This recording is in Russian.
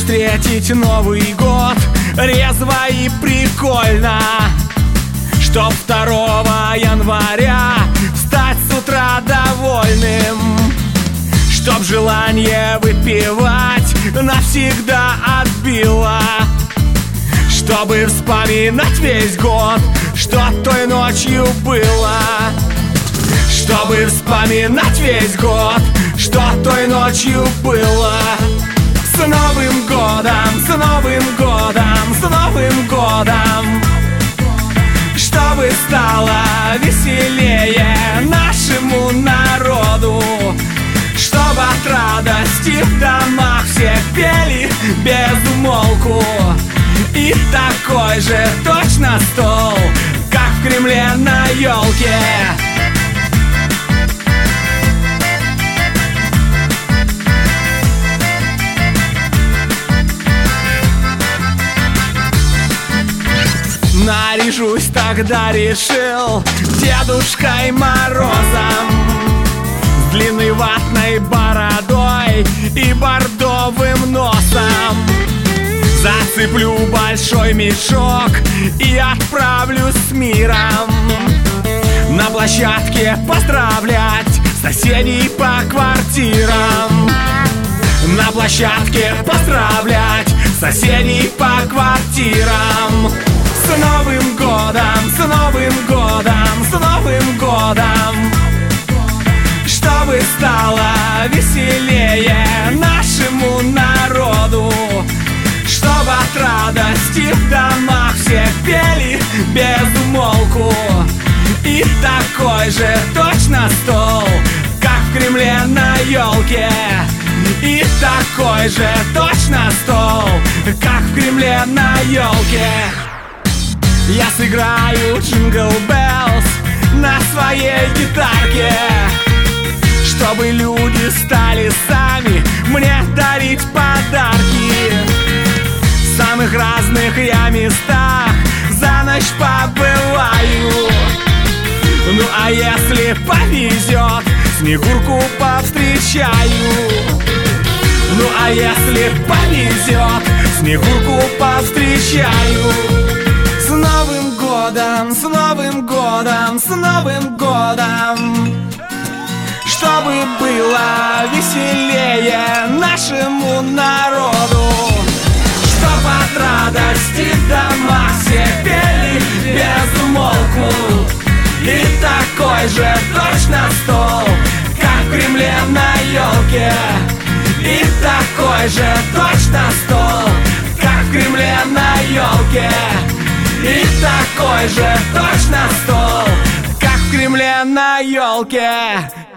встретить Новый год резво и прикольно, чтоб 2 января встать с утра довольным, чтоб желание выпивать навсегда отбило, чтобы вспоминать весь год, что той ночью было, чтобы вспоминать весь год, что той ночью было. С Новым годом, с Новым годом, с Новым годом, чтобы стало веселее нашему народу, чтобы от радости в домах все пели без умолку. И такой же точно стол, как в Кремле на елке. Наряжусь тогда, решил, Дедушкой Морозом, с длинной ватной бородой и бордовым носом. Зацеплю большой мешок и отправлюсь с миром на площадке поздравлять соседей по квартирам. На площадке поздравлять соседей по квартирам. С Новым годом, с Новым годом, с Новым годом, чтобы стало веселее нашему народу, чтобы от радости в домах все пели без умолку. И такой же точно стол, как в Кремле на елке. И такой же точно стол, как в Кремле на елке. Я сыграю Jingle Bells на своей гитарке, чтобы люди стали сами мне дарить подарки. В самых разных я местах за ночь побываю. Ну а если повезет, Снегурку повстречаю. Ну а если повезет, Снегурку повстречаю. С Новым годом, с Новым годом, с Новым годом, чтобы было веселее нашему народу, чтоб от радости в домах все пели без умолку. И такой же точно стол, как в Кремле на елке. И такой же точно стол, как в Кремле на елке. И такой же точно стол, как в Кремле на елке.